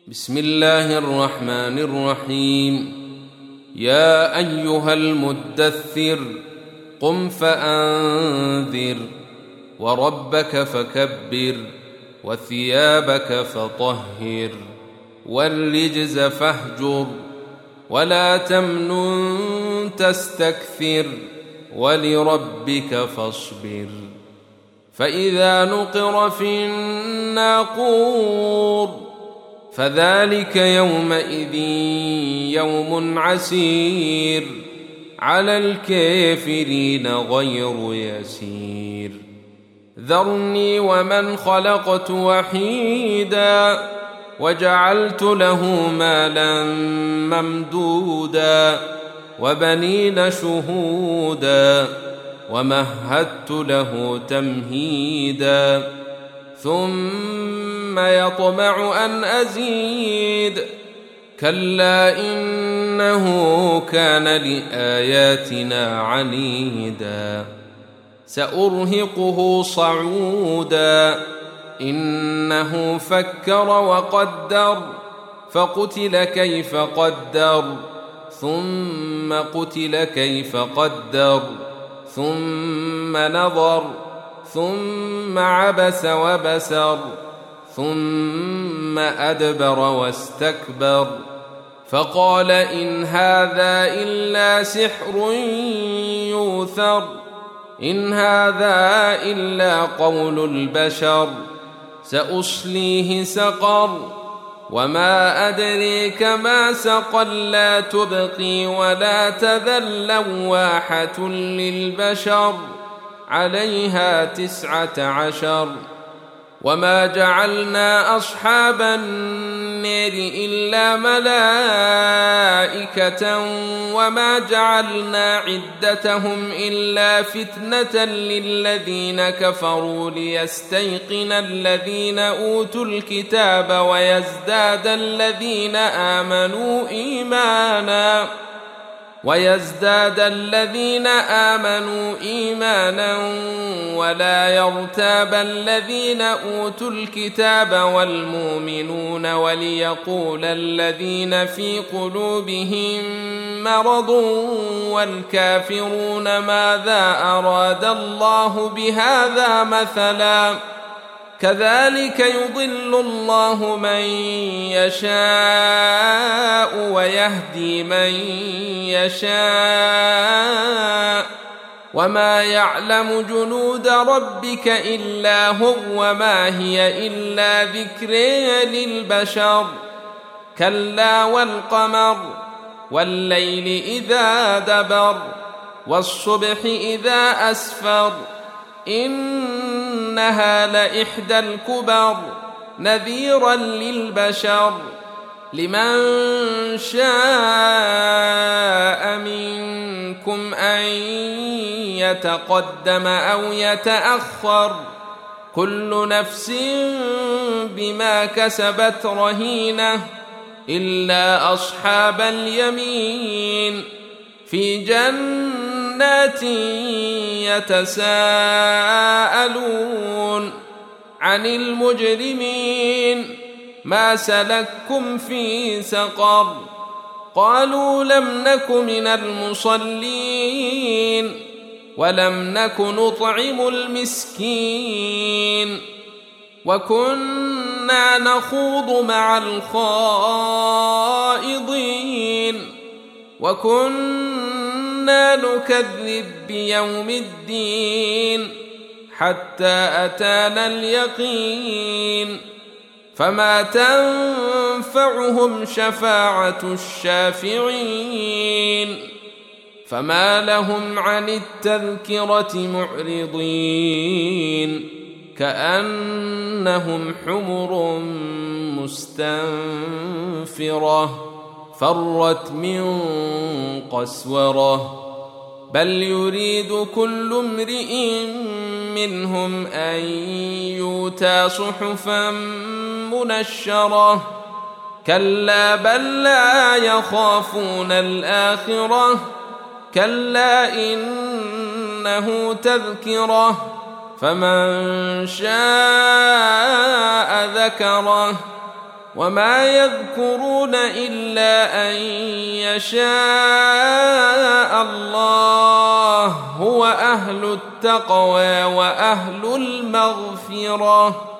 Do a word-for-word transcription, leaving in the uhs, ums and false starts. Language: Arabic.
بسم الله الرحمن الرحيم. يا أيها المدثر قم فأنذر وربك فكبر وثيابك فطهر والرجز فاهجر ولا تمنن تستكثر ولربك فاصبر. فإذا نقر في الناقور فذلك يومئذ يوم عسير على الكافرين غير يسير. ذرني ومن خلقت وحيدا وجعلت له مالا ممدودا وبنين شهودا ومهدت له تمهيدا ثم يطمع أن أزيد. كلا إنه كان لآياتنا عنيدا سأرهقه صعودا. إنه فكر وقدر فقتل كيف قدر ثم قتل كيف قدر ثم نظر ثم عبس وبسر ثم أدبر واستكبر فقال إن هذا إلا سحر يؤثر إن هذا إلا قول البشر سأصليه سقر وما أدريك ما سقر لا تبقي ولا تذر لواحة للبشر عليها تسعة عشر. وما جعلنا أصحاب النار إلا ملائكة وما جعلنا عدتهم إلا فتنة للذين كفروا ليستيقن الذين أوتوا الكتاب ويزداد الذين آمنوا إيمانا ويزداد الذين آمنوا إيمانا ولا يرتاب الذين أوتوا الكتاب والمؤمنون وليقول الذين في قلوبهم مرض والكافرون ماذا أراد الله بهذا مثلا كذلك يضل الله من يشاء ويهدي من يشاء وما يعلم جنود ربك إلا هو وما هي إلا ذكر للبشر. كلا والقمر والليل إذا دبر والصبح إذا أسفر إنها لإحدى الكبر نذيرا للبشر. لمن شاء منكم أن يتقدم أو يتأخر كل نفس بما كسبت رهينة إلا أصحاب اليمين في جنات يتساءلون عن المجرمين ما سلككم في سقر قالوا لم نك من المصلين ولم نك نطعم المسكين وكنا نخوض مع الخائضين وكنا نكذب بيوم الدين حتى أتانا اليقين فما تنفعهم شفاعة الشافعين فما لهم عن التذكرة معرضين كأنهم حمر مستنفرة فرت من قسورة بل يريد كل امرئ منهم أن يؤتى صحفا منشرة كلا بل لا يخافون الآخرة كلا إنه تذكرة فمن شاء ذكره وما يذكرون إلا أن يشاء الله هو أهل التقوى وأهل المغفرة.